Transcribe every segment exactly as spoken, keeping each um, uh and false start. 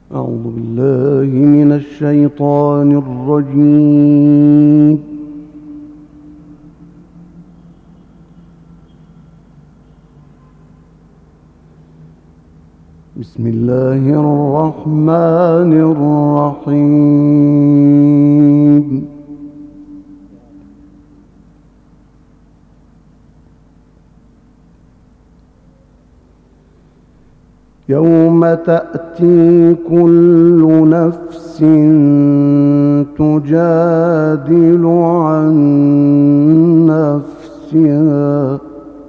أعوذ بالله من الشيطان الرجيم. بسم الله الرحمن الرحيم. يوم تأتي كل نفس تجادل عن نفسها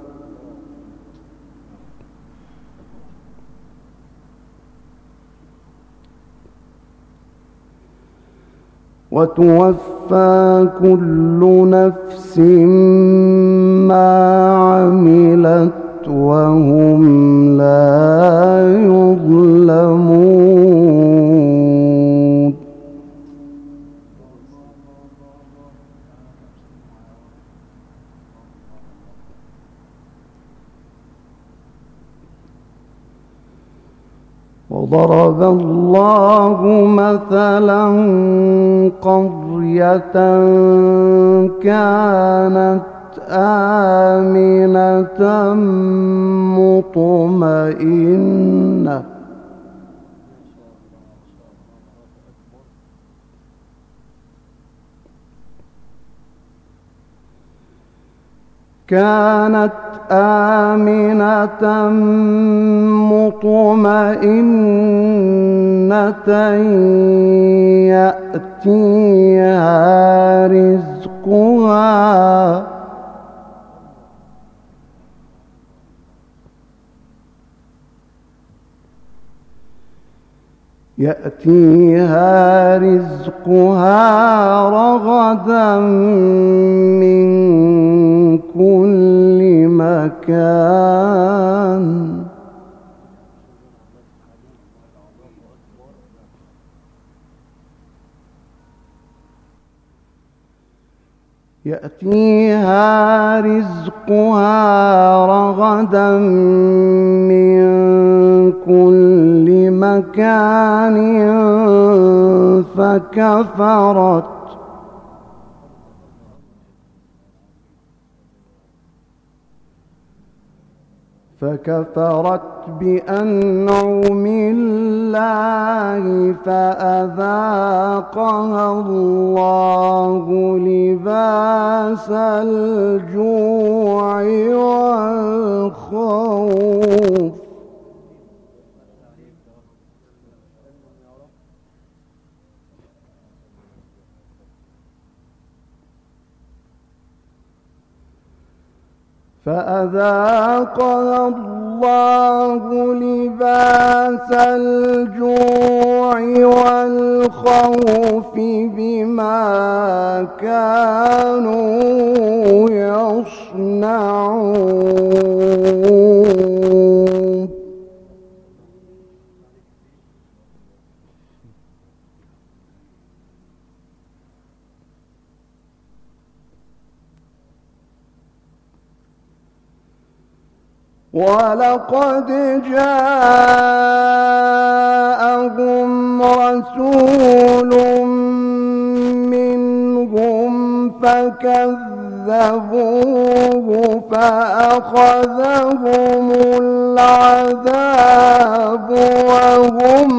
وتوفى كل نفس ما عملت وهم لا يظلمون. وضرب الله مثلا قرية كانت آمنة مطمئنة كانت آمنة مطمئنة يأتيها رزقها يأتيها رزقها رغدا من كل مكان يأتيها رزقها رغدا من كل مكان فكفرت فكفرت بأنعم الله فأذاقها الله لباس الجوع والخوف فأذاقها الله لباس الجوع والخوف بما كانوا يصنعون. ولقد جاءهم رسول منهم فكذبوه فأخذهم العذاب وهم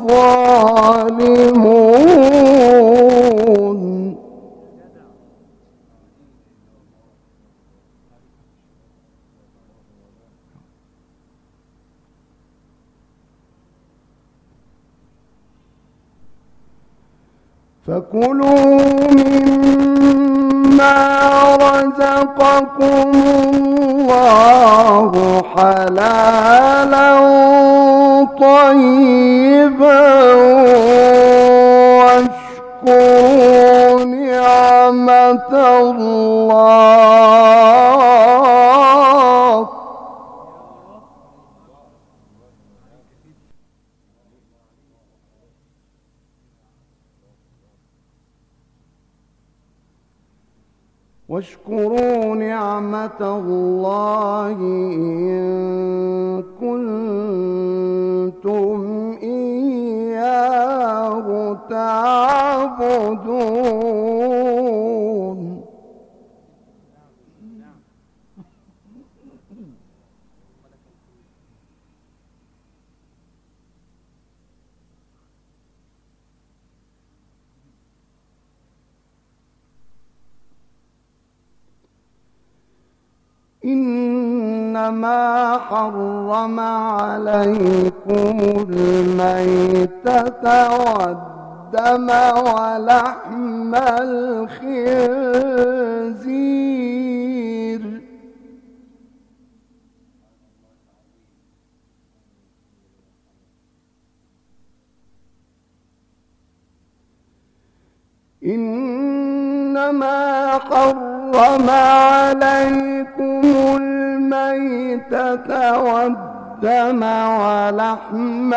ظالمون. فكلوا مما رزقكم الله حلالا طيبا واشكروا نعمة الله واشكروا نعمة الله إن كنتم إياه إنما حرم عليكم الميتة والدم ولحم الخنزير إنما حرم عليكم الميتة والدم ولحم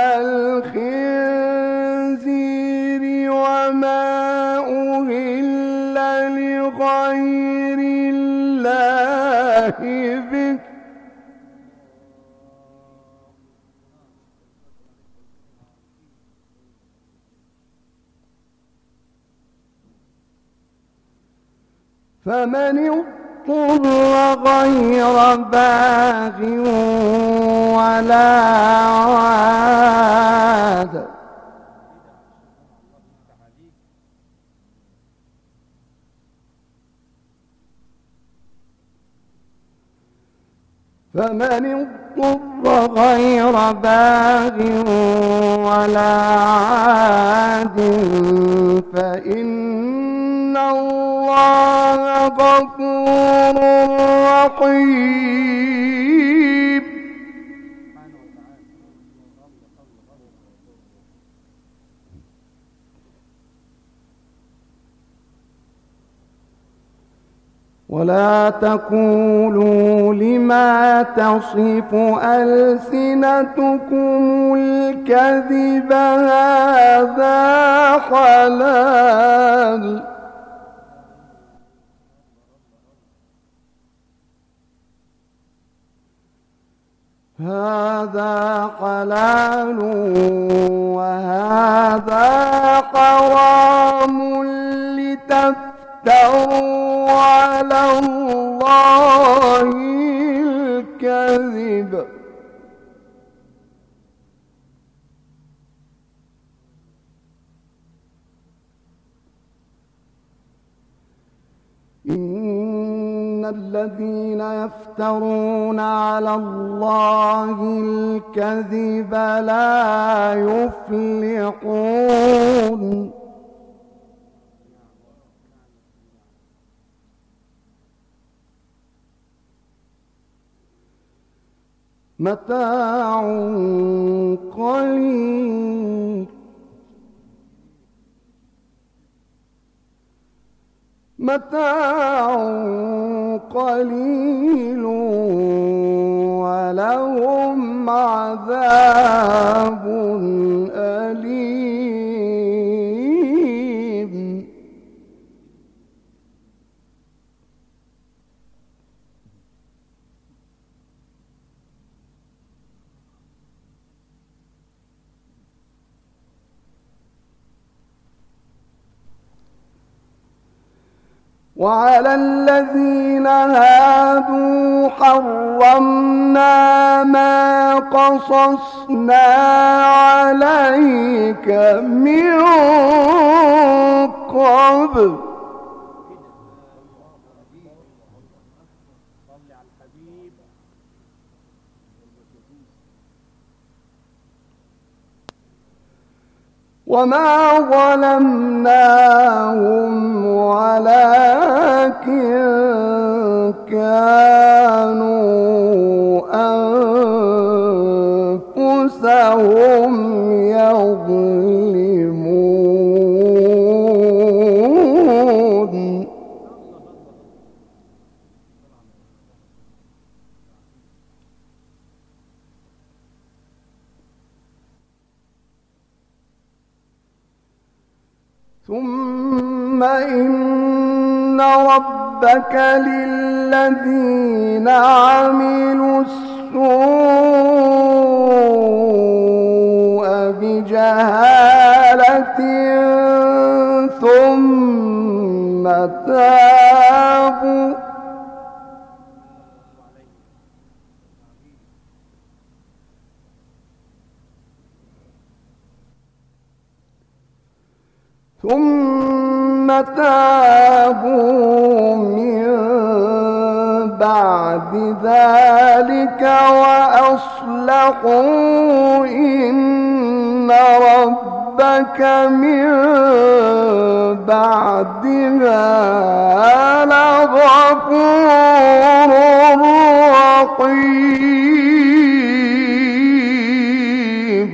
الخنزير وما أهل لغير الله به فمن اضطر غير باغ ولا عاد فمن اضطر غير باغ ولا عاد فإن الله غفور رحيم ولا تقولوا لما تصف ألسنتكم الكذب هذا حلال هذا حلال وهذا حرام لتفتروا على الله الكذب إن الذين يفترون على الله الكذب لا يفلحون متاع قليل متاع قليل ولهم عذاب أليم وعلى الذين هادوا حرمنا ما قصصنا عليك من قبل وما ظلمناهم ولكن كانوا أنفسهم يظلمون ثم إن ربك للذين عملوا السوء بجهالة ثم تابوا ثم تابوا من بعد ذلك وأصلحوا إن ربك من بعدها لغفور رحيم.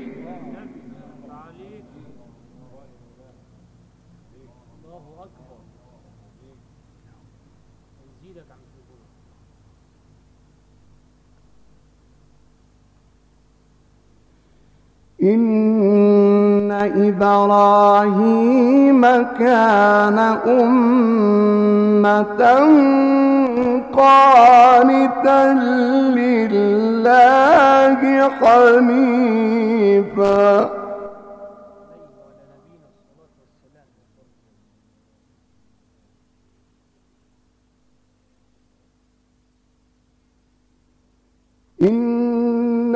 إن إبراهيم كان أمة قانتا لله حنيفا إن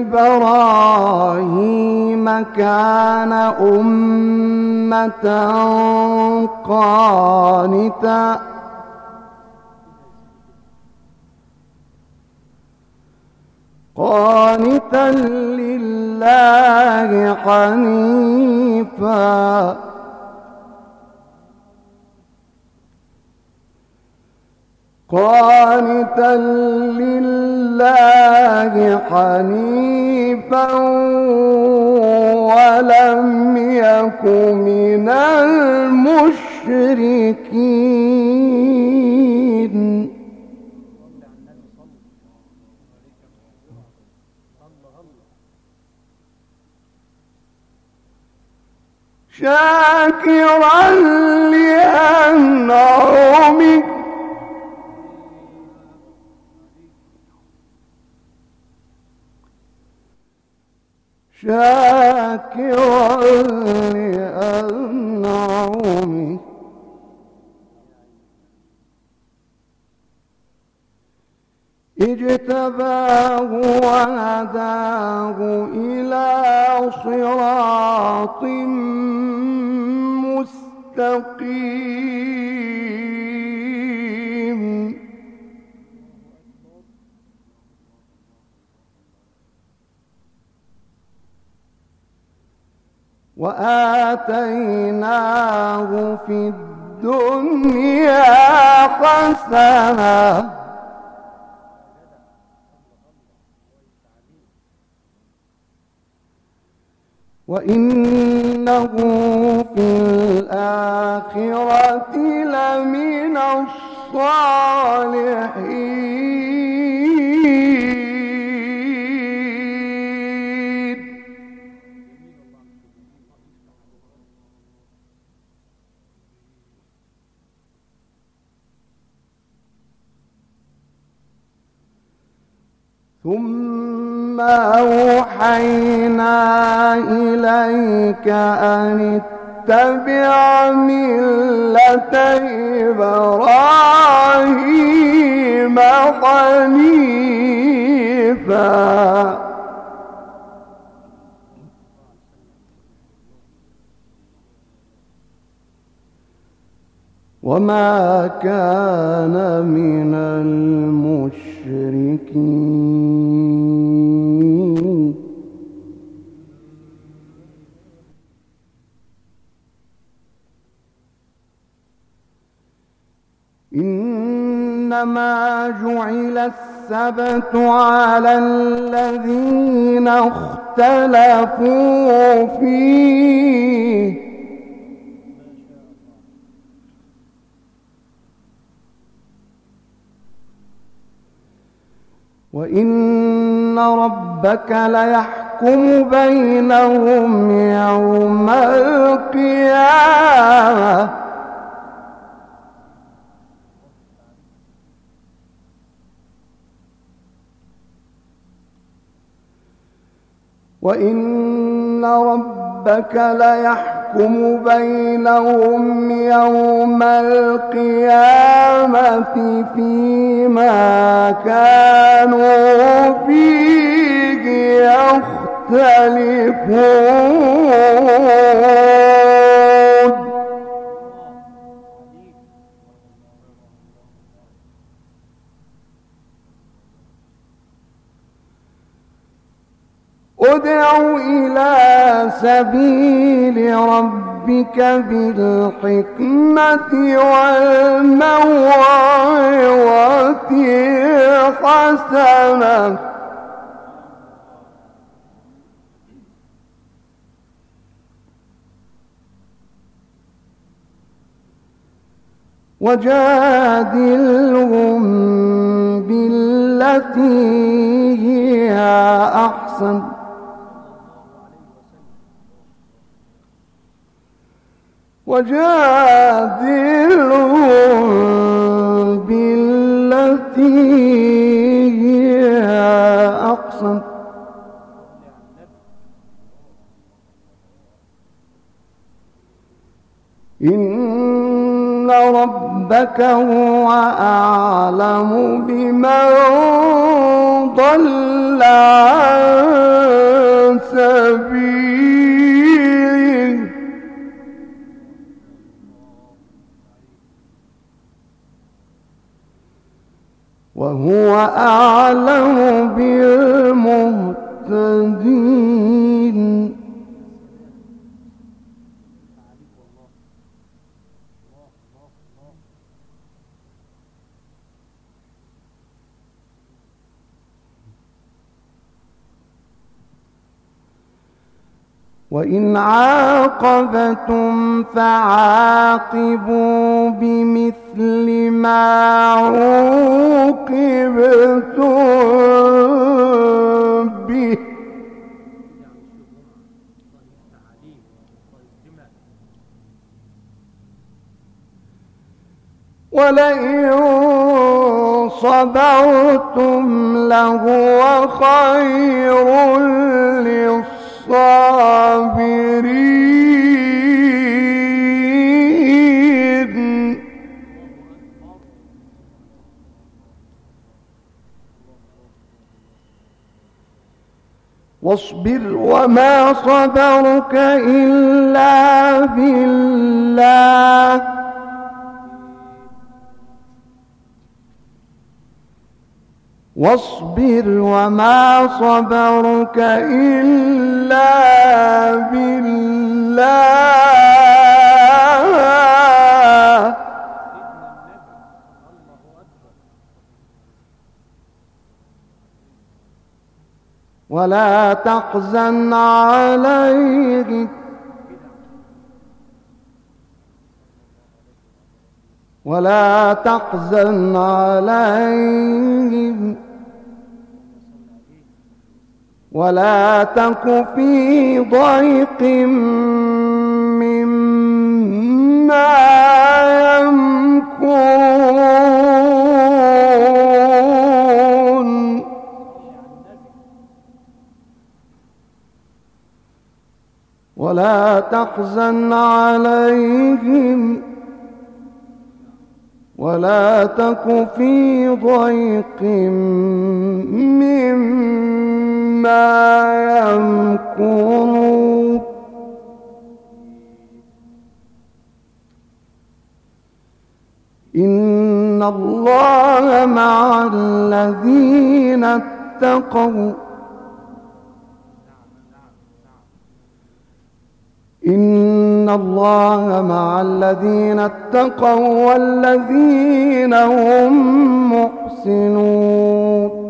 إبراهيم كان أمة قانتا قانتا لله حنيفا قانتا لله حنيفا ولم يك من المشركين. شاكرا لأنعمه شاكرا لأنعمه اجتباه وهداه إلى صراط مستقيم. وآتيناه في الدنيا حسنة وإنه في الآخرة لمن الصالحين. ثم أوحينا إليك أن اتبع ملة إبراهيم حنيفا وما كان من المشركين. إنما جعل السبت على الذين اختلفوا فيه وإن ربك ليحكم بينهم يوم القيامة وإن ربك ليحكم بينهم يوم القيامة فيما كانوا فيه يختلفون. ادع إلى سبيل ربك بالحكمة والموعظة الحسنة وجادلهم بالتي هي أحسن وجادلهم بالتي هي أحسن إن ربك هو أعلم بمن ضل عن سبيله وهو أعلم بالمهتدين وإن عاقبتم فعاقبوا بمثل ما عوقبتم به ولئن صبرتم لهو خير للصابرين واصبر وما صبرك إلا بالله واصبر وما صبرك إلا بالله ولا تحزن عليهم ولا تحزن عليهم ولا تك في ضيق مما يمكرون ولا تحزن عليهم ولا تك في ضيق مما يمكرون إن الله مع الذين اتقوا إن الله مع الذين اتقوا والذين هم محسنون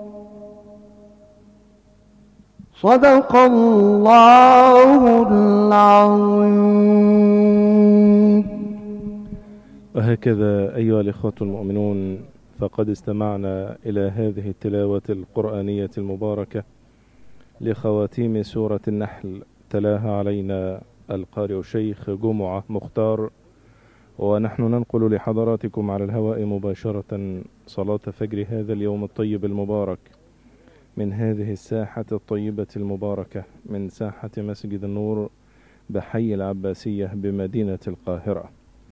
صدق الله العظيم. وهكذا أيها الإخوة المؤمنون فقد استمعنا إلى هذه التلاوة القرآنية المباركة لخواتيم سورة النحل، تلاها علينا القارئ الشيخ جمعة مختار، ونحن ننقل لحضراتكم على الهواء مباشرة صلاة فجر هذا اليوم الطيب المبارك من هذه الساحة الطيبة المباركة، من ساحة مسجد النور بحي العباسية بمدينة القاهرة.